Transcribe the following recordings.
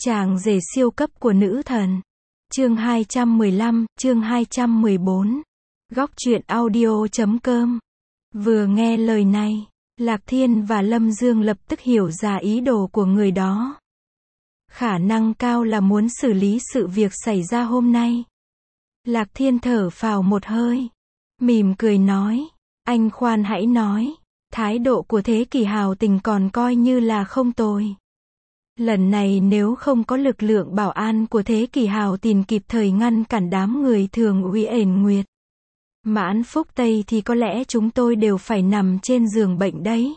Chàng rể siêu cấp của nữ thần. Chương 215, chương 214. Góc truyện audio.com. Vừa nghe lời này, Lạc Thiên và Lâm Dương lập tức hiểu ra ý đồ của người đó. Khả năng cao là muốn xử lý sự việc xảy ra hôm nay. Lạc Thiên thở phào một hơi, mỉm cười nói, anh khoan hãy nói, thái độ của Thế Kỷ hào tình còn coi như là không tồi. Lần này nếu không có lực lượng bảo an của Thế Kỷ hào tình kịp thời ngăn cản đám người thường uy ển nguyệt Mãn Phúc Tây thì có lẽ chúng tôi đều phải nằm trên giường bệnh đấy.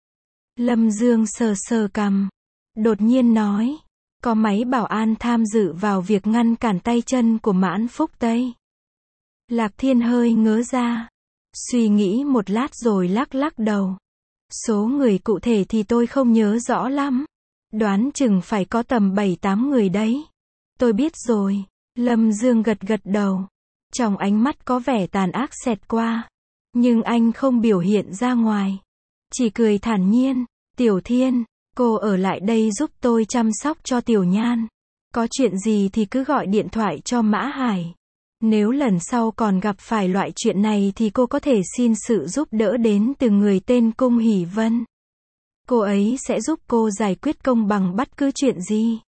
Lâm Dương sờ sờ cằm, đột nhiên nói, có máy bảo an tham dự vào việc ngăn cản tay chân của Mãn Phúc Tây. Lạc Thiên hơi ngớ ra, suy nghĩ một lát rồi lắc lắc đầu. Số người cụ thể thì tôi không nhớ rõ lắm. Đoán chừng phải có tầm 7-8 người đấy. Tôi biết rồi. Lâm Dương gật gật đầu. Trong ánh mắt có vẻ tàn ác xẹt qua. Nhưng anh không biểu hiện ra ngoài. Chỉ cười thản nhiên. Tiểu Thiên, cô ở lại đây giúp tôi chăm sóc cho Tiểu Nhan. Có chuyện gì thì cứ gọi điện thoại cho Mã Hải. Nếu lần sau còn gặp phải loại chuyện này thì cô có thể xin sự giúp đỡ đến từ người tên Cung Hỷ Vân. Cô ấy sẽ giúp cô giải quyết công bằng bất cứ chuyện gì.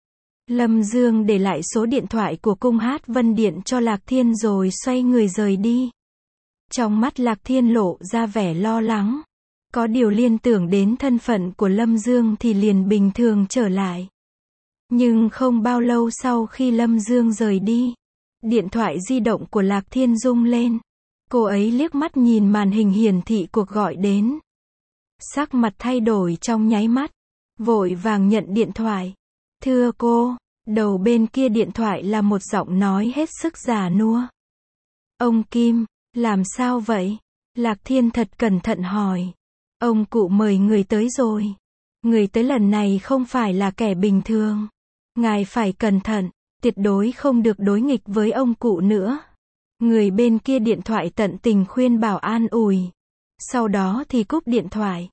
Lâm Dương để lại số điện thoại của Cung Hát Vân điện cho Lạc Thiên rồi xoay người rời đi. Trong mắt Lạc Thiên lộ ra vẻ lo lắng. Có điều liên tưởng đến thân phận của Lâm Dương thì liền bình thường trở lại. Nhưng không bao lâu sau khi Lâm Dương rời đi, điện thoại di động của Lạc Thiên rung lên. Cô ấy liếc mắt nhìn màn hình hiển thị cuộc gọi đến. Sắc mặt thay đổi trong nháy mắt, vội vàng nhận điện thoại. Thưa cô, đầu bên kia điện thoại là một giọng nói hết sức già nua. Ông Kim, làm sao vậy? Lạc Thiên thật cẩn thận hỏi. Ông cụ mời người tới rồi. Người tới lần này không phải là kẻ bình thường. Ngài phải cẩn thận, tuyệt đối không được đối nghịch với ông cụ nữa. Người bên kia điện thoại tận tình khuyên bảo an ủi. Sau đó thì cúp điện thoại.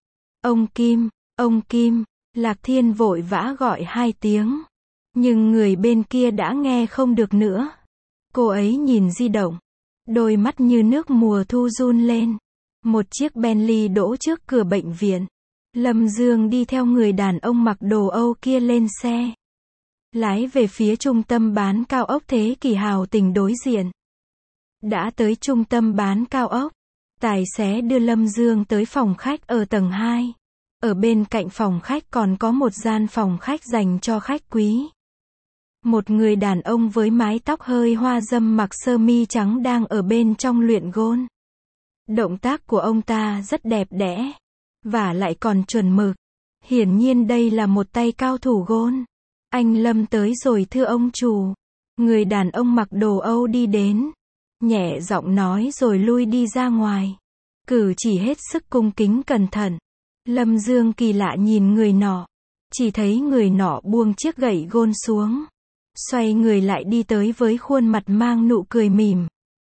Ông Kim, Lạc Thiên vội vã gọi 2 tiếng. Nhưng người bên kia đã nghe không được nữa. Cô ấy nhìn di động. Đôi mắt như nước mùa thu run lên. Một chiếc Bentley đỗ trước cửa bệnh viện. Lâm Dương đi theo người đàn ông mặc đồ Âu kia lên xe. Lái về phía trung tâm bán cao ốc Thế Kỷ hào tình đối diện. Đã tới trung tâm bán cao ốc, tài xế đưa Lâm Dương tới phòng khách ở tầng 2. Ở bên cạnh phòng khách còn có một gian phòng khách dành cho khách quý. Một người đàn ông với mái tóc hơi hoa râm mặc sơ mi trắng đang ở bên trong luyện gôn. Động tác của ông ta rất đẹp đẽ, và lại còn chuẩn mực. Hiển nhiên đây là một tay cao thủ gôn. Anh Lâm tới rồi thưa ông chủ. Người đàn ông mặc đồ Âu đi đến, nhẹ giọng nói rồi lui đi ra ngoài. Cử chỉ hết sức cung kính cẩn thận. Lâm Dương kỳ lạ nhìn người nọ. Chỉ thấy người nọ buông chiếc gậy gôn xuống. Xoay người lại đi tới với khuôn mặt mang nụ cười mỉm.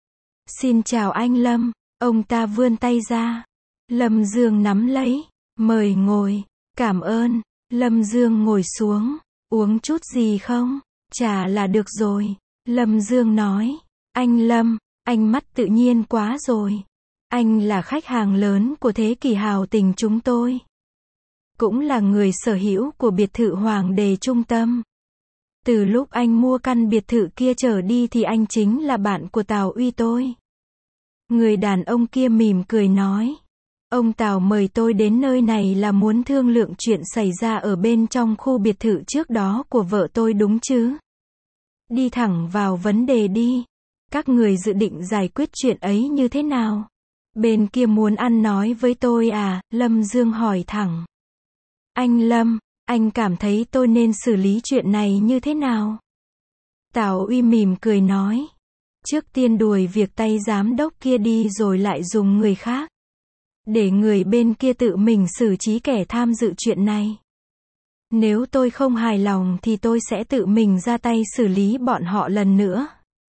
Xin chào anh Lâm. Ông ta vươn tay ra. Lâm Dương nắm lấy. Mời ngồi. Cảm ơn. Lâm Dương ngồi xuống. Uống chút gì không? Trà là được rồi. Lâm Dương nói. Anh Lâm, anh mắt tự nhiên quá rồi. Anh là khách hàng lớn của Thế Kỷ hào tình chúng tôi. Cũng là người sở hữu của biệt thự Hoàng Đề Trung Tâm. Từ lúc anh mua căn biệt thự kia trở đi thì anh chính là bạn của Tào Uy tôi. Người đàn ông kia mỉm cười nói. Ông Tào mời tôi đến nơi này là muốn thương lượng chuyện xảy ra ở bên trong khu biệt thự trước đó của vợ tôi đúng chứ? Đi thẳng vào vấn đề đi. Các người dự định giải quyết chuyện ấy như thế nào? Bên kia muốn ăn nói với tôi à? Lâm Dương hỏi thẳng. Anh Lâm, anh cảm thấy tôi nên xử lý chuyện này như thế nào? Tào Uy mỉm cười nói. Trước tiên đuổi việc tay giám đốc kia đi rồi lại dùng người khác. Để người bên kia tự mình xử trí kẻ tham dự chuyện này. Nếu tôi không hài lòng thì tôi sẽ tự mình ra tay xử lý bọn họ lần nữa.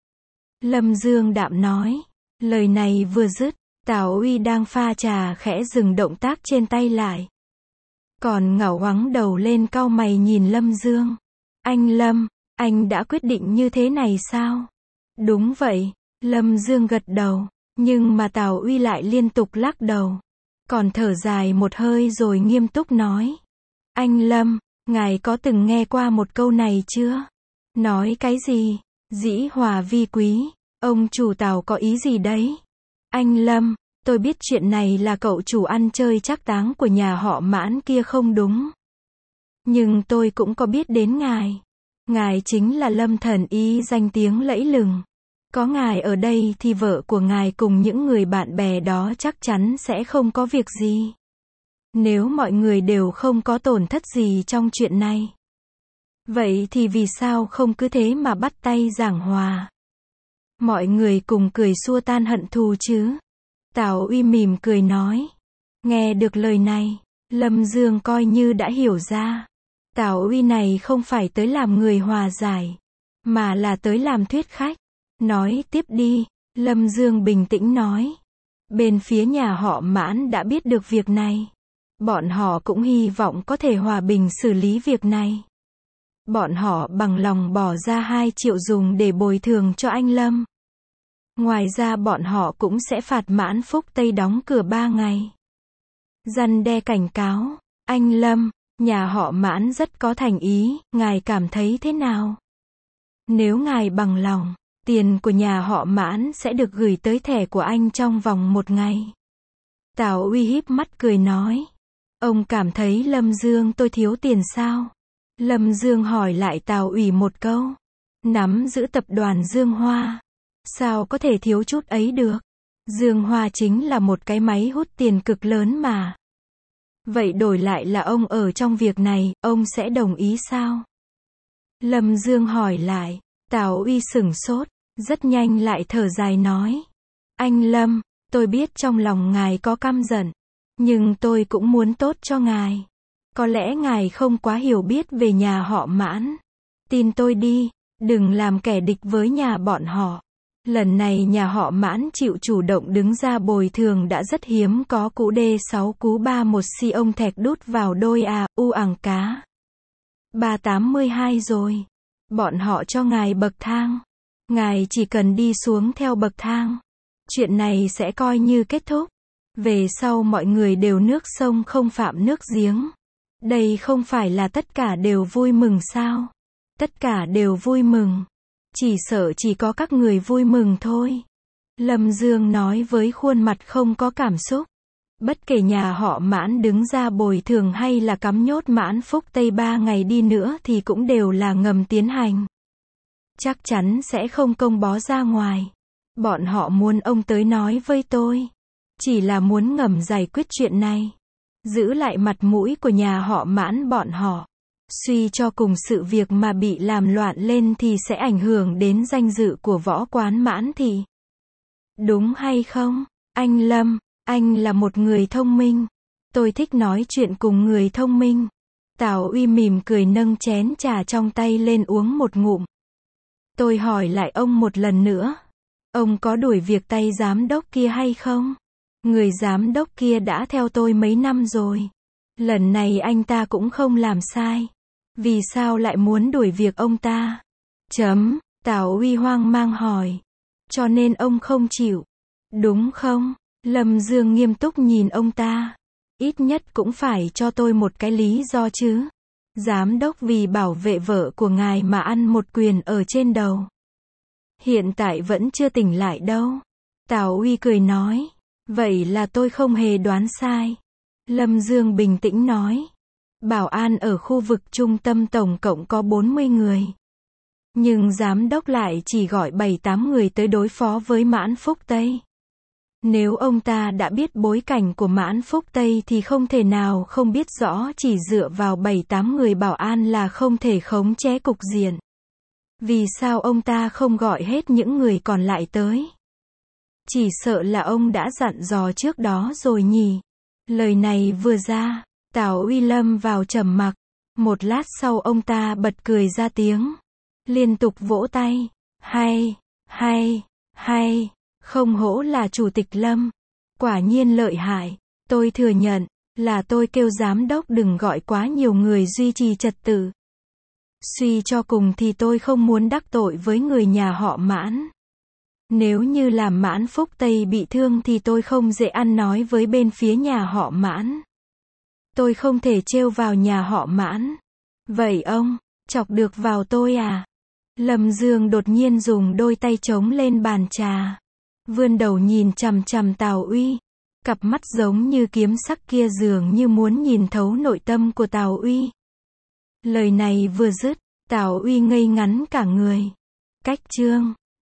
Lâm Dương đạm nói. Lời này vừa dứt, Tào Uy đang pha trà khẽ dừng động tác trên tay lại. Còn ngẩng đầu lên cau mày nhìn Lâm Dương. Anh Lâm, anh đã quyết định như thế này sao? Đúng vậy, Lâm Dương gật đầu, nhưng mà Tào Uy lại liên tục lắc đầu. Còn thở dài một hơi rồi nghiêm túc nói. Anh Lâm, ngài có từng nghe qua một câu này chưa? Nói cái gì? Dĩ hòa vi quý, ông chủ Tào có ý gì đấy? Anh Lâm, tôi biết chuyện này là cậu chủ ăn chơi trác táng của nhà họ Mãn kia không đúng. Nhưng tôi cũng có biết đến ngài. Ngài chính là Lâm Thần Y danh tiếng lẫy lừng. Có ngài ở đây thì vợ của ngài cùng những người bạn bè đó chắc chắn sẽ không có việc gì. Nếu mọi người đều không có tổn thất gì trong chuyện này. Vậy thì vì sao không cứ thế mà bắt tay giảng hòa? Mọi người cùng cười xua tan hận thù chứ. Tào Uy mỉm cười nói. Nghe được lời này, Lâm Dương coi như đã hiểu ra. Tào Uy này không phải tới làm người hòa giải, mà là tới làm thuyết khách. Nói tiếp đi, Lâm Dương bình tĩnh nói. Bên phía nhà họ Mãn đã biết được việc này. Bọn họ cũng hy vọng có thể hòa bình xử lý việc này. Bọn họ bằng lòng bỏ ra 2 triệu dùng để bồi thường cho anh Lâm. Ngoài ra bọn họ cũng sẽ phạt Mãn Phúc Tây đóng cửa 3 ngày. Răn đe cảnh cáo, anh Lâm, nhà họ Mãn rất có thành ý, ngài cảm thấy thế nào? Nếu ngài bằng lòng, tiền của nhà họ Mãn sẽ được gửi tới thẻ của anh trong vòng 1 ngày. Tào Uy híp mắt cười nói. Ông cảm thấy Lâm Dương tôi thiếu tiền sao? Lâm Dương hỏi lại Tào Ủy một câu. Nắm giữ tập đoàn Dương Hoa. Sao có thể thiếu chút ấy được? Dương Hoa chính là một cái máy hút tiền cực lớn mà. Vậy đổi lại là ông ở trong việc này, ông sẽ đồng ý sao? Lâm Dương hỏi lại. Tào Uy sửng sốt, rất nhanh lại thở dài nói. Anh Lâm, tôi biết trong lòng ngài có căm giận, nhưng tôi cũng muốn tốt cho ngài. Có lẽ ngài không quá hiểu biết về nhà họ Mãn. Tin tôi đi, đừng làm kẻ địch với nhà bọn họ. Lần này nhà họ Mãn chịu chủ động đứng ra bồi thường đã rất hiếm có. Cú D6 cú 31 si ông thẹt đút vào đôi u ảng cá. 382 rồi. Bọn họ cho ngài bậc thang. Ngài chỉ cần đi xuống theo bậc thang. Chuyện này sẽ coi như kết thúc. Về sau mọi người đều nước sông không phạm nước giếng. Đây không phải là tất cả đều vui mừng sao? Tất cả đều vui mừng. Chỉ sợ chỉ có các người vui mừng thôi. Lâm Dương nói với khuôn mặt không có cảm xúc. Bất kể nhà họ Mãn đứng ra bồi thường hay là cắm nhốt Mãn Phúc Tây 3 ngày đi nữa thì cũng đều là ngầm tiến hành. Chắc chắn sẽ không công bố ra ngoài. Bọn họ muốn ông tới nói với tôi. Chỉ là muốn ngầm giải quyết chuyện này. Giữ lại mặt mũi của nhà họ Mãn bọn họ. Suy cho cùng sự việc mà bị làm loạn lên thì sẽ ảnh hưởng đến danh dự của võ quán Mãn Thị. Đúng hay không? Anh Lâm, anh là một người thông minh. Tôi thích nói chuyện cùng người thông minh. Tào Uy mỉm cười nâng chén trà trong tay lên uống một ngụm. Tôi hỏi lại ông một lần nữa. Ông có đuổi việc tay giám đốc kia hay không? Người giám đốc kia đã theo tôi mấy năm rồi. Lần này anh ta cũng không làm sai. Vì sao lại muốn đuổi việc ông ta? Tào Uy hoang mang hỏi. Cho nên ông không chịu. Đúng không? Lâm Dương nghiêm túc nhìn ông ta. Ít nhất cũng phải cho tôi một cái lý do chứ. Giám đốc vì bảo vệ vợ của ngài mà ăn một quyền ở trên đầu. Hiện tại vẫn chưa tỉnh lại đâu. Tào Uy cười nói. Vậy là tôi không hề đoán sai. Lâm Dương bình tĩnh nói. Bảo an ở khu vực trung tâm tổng cộng có 40 người. Nhưng giám đốc lại chỉ gọi 7-8 người tới đối phó với Mãn Phúc Tây. Nếu ông ta đã biết bối cảnh của Mãn Phúc Tây thì không thể nào không biết rõ chỉ dựa vào 7-8 người bảo an là không thể khống chế cục diện. Vì sao ông ta không gọi hết những người còn lại tới? Chỉ sợ là ông đã dặn dò trước đó rồi nhỉ. Lời này vừa ra, Tào Uy lâm vào trầm mặc. Một lát sau ông ta bật cười ra tiếng. Liên tục vỗ tay. Hay, không hổ là chủ tịch Lâm. Quả nhiên lợi hại. Tôi thừa nhận, là tôi kêu giám đốc đừng gọi quá nhiều người duy trì trật tự. Suy cho cùng thì tôi không muốn đắc tội với người nhà họ Mãn. Nếu như làm Mãn Phúc Tây bị thương thì tôi không dễ ăn nói với bên phía nhà họ Mãn. Tôi không thể trêu vào nhà họ Mãn. Vậy ông, chọc được vào tôi à? Lâm Dương đột nhiên dùng đôi tay chống lên bàn trà. Vươn đầu nhìn chằm chằm Tào Uy. Cặp mắt giống như kiếm sắc kia dường như muốn nhìn thấu nội tâm của Tào Uy. Lời này vừa dứt, Tào Uy ngây ngắn cả người. Cách chương